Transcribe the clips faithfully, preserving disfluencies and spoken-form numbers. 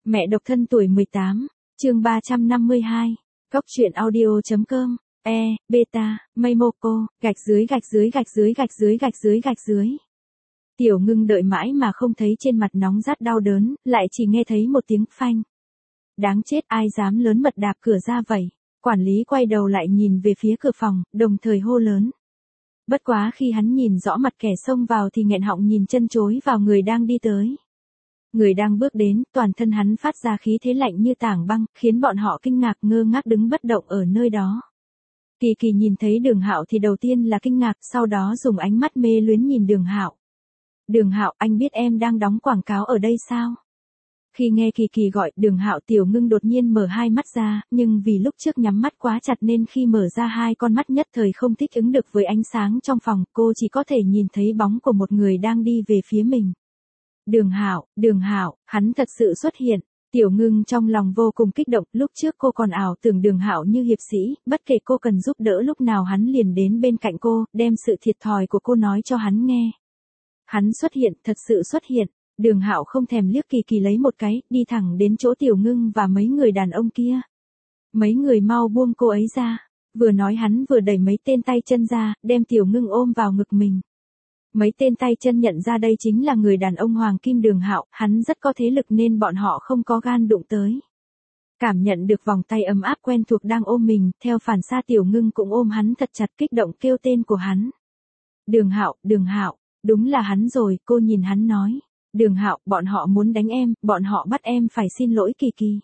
Mẹ độc thân tuổi mười tám, chương ba trăm năm mươi hai, Cóc truyện audio.com, e, beta, Maymoko, gạch dưới gạch dưới gạch dưới gạch dưới gạch dưới gạch dưới. Tiểu Ngưng đợi mãi mà không thấy trên mặt nóng rát đau đớn, lại chỉ nghe thấy một tiếng phanh. Đáng chết, ai dám lớn mật đạp cửa ra vậy? Quản lý quay đầu lại nhìn về phía cửa phòng, đồng thời hô lớn. Bất quá khi hắn nhìn rõ mặt kẻ xông vào thì nghẹn họng nhìn chân chối vào người đang đi tới. Người đang bước đến, toàn thân hắn phát ra khí thế lạnh như tảng băng, khiến bọn họ kinh ngạc ngơ ngác đứng bất động ở nơi đó. Kỳ Kỳ nhìn thấy Đường Hạo thì đầu tiên là kinh ngạc, sau đó dùng ánh mắt mê luyến nhìn Đường Hạo. Đường Hạo, anh biết em đang đóng quảng cáo ở đây sao? Khi nghe Kỳ Kỳ gọi Đường Hạo, Tiểu Ngưng đột nhiên mở hai mắt ra, nhưng vì lúc trước nhắm mắt quá chặt nên khi mở ra hai con mắt nhất thời không thích ứng được với ánh sáng trong phòng, cô chỉ có thể nhìn thấy bóng của một người đang đi về phía mình. Đường Hạo, Đường Hạo, hắn thật sự xuất hiện. Tiểu Ngưng trong lòng vô cùng kích động, lúc trước cô còn ảo tưởng Đường Hạo như hiệp sĩ, bất kể cô cần giúp đỡ lúc nào hắn liền đến bên cạnh cô, đem sự thiệt thòi của cô nói cho hắn nghe. Hắn xuất hiện, thật sự xuất hiện. Đường Hạo không thèm liếc Kỳ Kỳ lấy một cái, đi thẳng đến chỗ Tiểu Ngưng và mấy người đàn ông kia. Mấy người mau buông cô ấy ra. Vừa nói hắn vừa đẩy mấy tên tay chân ra, đem Tiểu Ngưng ôm vào ngực mình. Mấy tên tay chân nhận ra đây chính là người đàn ông Hoàng Kim Đường Hạo, hắn rất có thế lực nên bọn họ không có gan đụng tới. Cảm nhận được vòng tay ấm áp quen thuộc đang ôm mình, theo phản xạ Tiểu Ngưng cũng ôm hắn thật chặt, kích động kêu tên của hắn. Đường Hạo, Đường Hạo, đúng là hắn rồi, cô nhìn hắn nói. Đường Hạo, bọn họ muốn đánh em, bọn họ bắt em phải xin lỗi Kỳ Kỳ.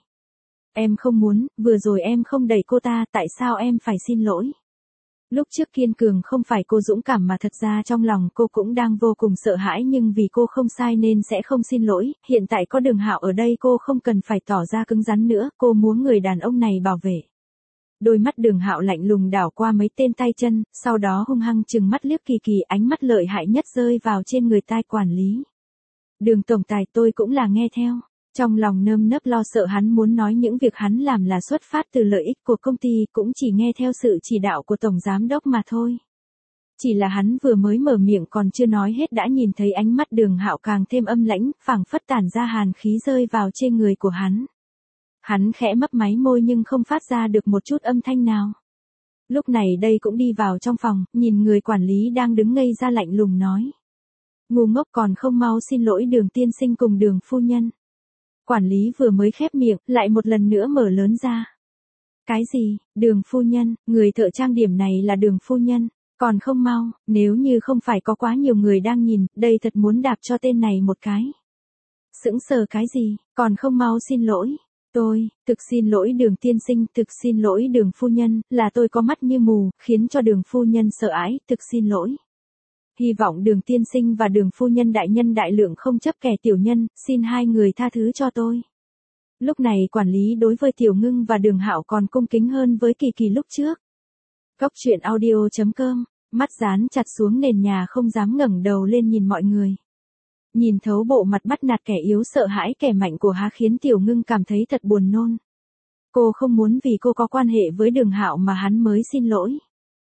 Em không muốn, vừa rồi em không đẩy cô ta, tại sao em phải xin lỗi? Lúc trước kiên cường không phải cô dũng cảm mà thật ra trong lòng cô cũng đang vô cùng sợ hãi, nhưng vì cô không sai nên sẽ không xin lỗi, hiện tại có Đường Hạo ở đây cô không cần phải tỏ ra cứng rắn nữa, cô muốn người đàn ông này bảo vệ. Đôi mắt Đường Hạo lạnh lùng đảo qua mấy tên tay chân, sau đó hung hăng trừng mắt liếc Kỳ Kỳ, ánh mắt lợi hại nhất rơi vào trên người tai quản lý. Đường tổng tài, tôi cũng là nghe theo. Trong lòng nơm nớp lo sợ hắn muốn nói những việc hắn làm là xuất phát từ lợi ích của công ty, cũng chỉ nghe theo sự chỉ đạo của tổng giám đốc mà thôi. Chỉ là hắn vừa mới mở miệng còn chưa nói hết đã nhìn thấy ánh mắt Đường Hạo càng thêm âm lãnh, phảng phất tản ra hàn khí rơi vào trên người của hắn. Hắn khẽ mấp máy môi nhưng không phát ra được một chút âm thanh nào. Lúc này đây cũng đi vào trong phòng, nhìn người quản lý đang đứng ngây ra lạnh lùng nói. Ngu ngốc, còn không mau xin lỗi Đường tiên sinh cùng Đường phu nhân. Quản lý vừa mới khép miệng, lại một lần nữa mở lớn ra. Cái gì, Đường phu nhân, người thợ trang điểm này là Đường phu nhân, còn không mau, nếu như không phải có quá nhiều người đang nhìn, đây thật muốn đạp cho tên này một cái. Sững sờ cái gì, còn không mau xin lỗi. Tôi, thực xin lỗi Đường tiên sinh, thực xin lỗi Đường phu nhân, là tôi có mắt như mù, khiến cho Đường phu nhân sợ ái, thực xin lỗi. Hy vọng Đường tiên sinh và Đường phu nhân đại nhân đại lượng không chấp kẻ tiểu nhân, xin hai người tha thứ cho tôi. Lúc này quản lý đối với Tiểu Ngưng và Đường Hạo còn cung kính hơn với Kỳ Kỳ lúc trước. Cóc truyện audio.com, mắt dán chặt xuống nền nhà không dám ngẩng đầu lên nhìn mọi người. Nhìn thấu bộ mặt bắt nạt kẻ yếu sợ hãi kẻ mạnh của hắn khiến Tiểu Ngưng cảm thấy thật buồn nôn. Cô không muốn vì cô có quan hệ với Đường Hạo mà hắn mới xin lỗi.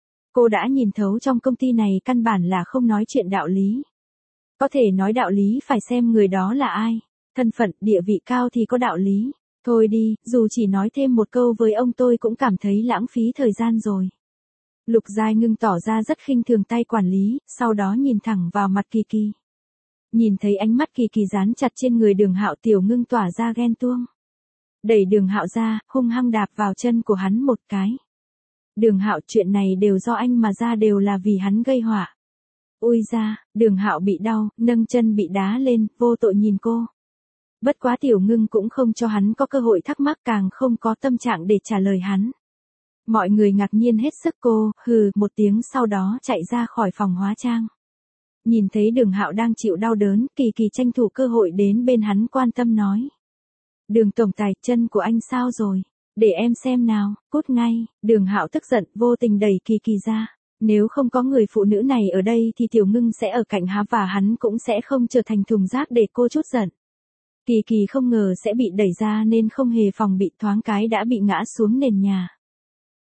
Cô đã nhìn thấu trong công ty này căn bản là không nói chuyện đạo lý. Có thể nói đạo lý phải xem người đó là ai, thân phận, địa vị cao thì có đạo lý. Thôi đi, dù chỉ nói thêm một câu với ông tôi cũng cảm thấy lãng phí thời gian rồi. Lục Giai Ngưng tỏ ra rất khinh thường tay quản lý, sau đó nhìn thẳng vào mặt Kỳ Kỳ. Nhìn thấy ánh mắt Kỳ Kỳ dán chặt trên người Đường Hạo, Tiểu Ngưng tỏa ra ghen tuông. Đẩy Đường Hạo ra, hung hăng đạp vào chân của hắn một cái. Đường Hạo, chuyện này đều do anh mà ra, đều là vì hắn gây họa. Ui da, Đường Hạo bị đau, nâng chân bị đá lên, vô tội nhìn cô. Bất quá Tiểu Ngưng cũng không cho hắn có cơ hội thắc mắc, càng không có tâm trạng để trả lời hắn. Mọi người ngạc nhiên hết sức, cô, hừ, một tiếng sau đó chạy ra khỏi phòng hóa trang. Nhìn thấy Đường Hạo đang chịu đau đớn, Kỳ Kỳ tranh thủ cơ hội đến bên hắn quan tâm nói. Đường tổng tài, chân của anh sao rồi? Để em xem nào, cút ngay. Đường Hạo tức giận, vô tình đẩy Kỳ Kỳ ra. Nếu không có người phụ nữ này ở đây thì Tiểu Ngưng sẽ ở cạnh hắn và hắn cũng sẽ không trở thành thùng rác để cô chút giận. Kỳ Kỳ không ngờ sẽ bị đẩy ra nên không hề phòng bị, thoáng cái đã bị ngã xuống nền nhà.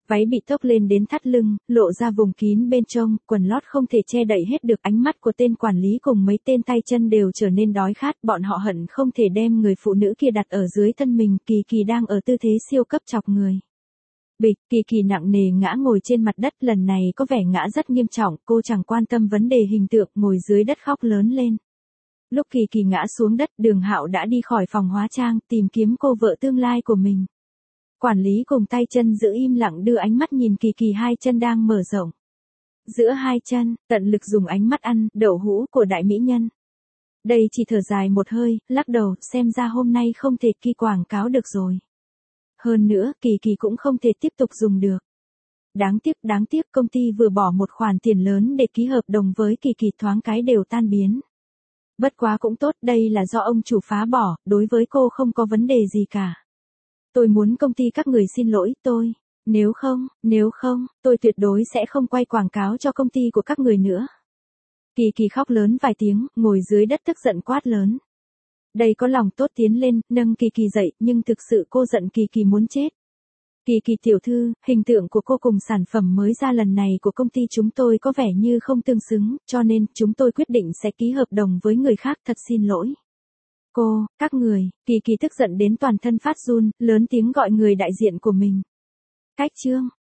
Váy bị thốc lên đến thắt lưng, lộ ra vùng kín bên trong, quần lót không thể che đậy hết được, ánh mắt của tên quản lý cùng mấy tên tay chân đều trở nên đói khát, bọn họ hận không thể đem người phụ nữ kia đặt ở dưới thân mình, Kỳ Kỳ đang ở tư thế siêu cấp chọc người. Bịch, Kỳ Kỳ nặng nề ngã ngồi trên mặt đất, lần này có vẻ ngã rất nghiêm trọng, cô chẳng quan tâm vấn đề hình tượng, ngồi dưới đất khóc lớn lên. Lúc Kỳ Kỳ ngã xuống đất, Đường Hạo đã đi khỏi phòng hóa trang, tìm kiếm cô vợ tương lai của mình. Quản lý cùng tay chân giữ im lặng đưa ánh mắt nhìn Kỳ Kỳ hai chân đang mở rộng. Giữa hai chân, tận lực dùng ánh mắt ăn đậu hũ của đại mỹ nhân. Đây chỉ thở dài một hơi, lắc đầu, xem ra hôm nay không thể Kỳ quảng cáo được rồi. Hơn nữa, Kỳ Kỳ cũng không thể tiếp tục dùng được. Đáng tiếc, đáng tiếc, công ty vừa bỏ một khoản tiền lớn để ký hợp đồng với Kỳ Kỳ, thoáng cái đều tan biến. Bất quá cũng tốt, đây là do ông chủ phá bỏ, đối với cô không có vấn đề gì cả. Tôi muốn công ty các người xin lỗi tôi. Nếu không, nếu không, tôi tuyệt đối sẽ không quay quảng cáo cho công ty của các người nữa. Kỳ Kỳ khóc lớn vài tiếng, ngồi dưới đất tức giận quát lớn. Đây có lòng tốt tiến lên, nâng Kỳ Kỳ dậy, nhưng thực sự cô giận Kỳ Kỳ muốn chết. Kỳ Kỳ tiểu thư, hình tượng của cô cùng sản phẩm mới ra lần này của công ty chúng tôi có vẻ như không tương xứng, cho nên chúng tôi quyết định sẽ ký hợp đồng với người khác, thật xin lỗi. Cô, các người, Kỳ Kỳ tức giận đến toàn thân phát run, lớn tiếng gọi người đại diện của mình. Cách chương,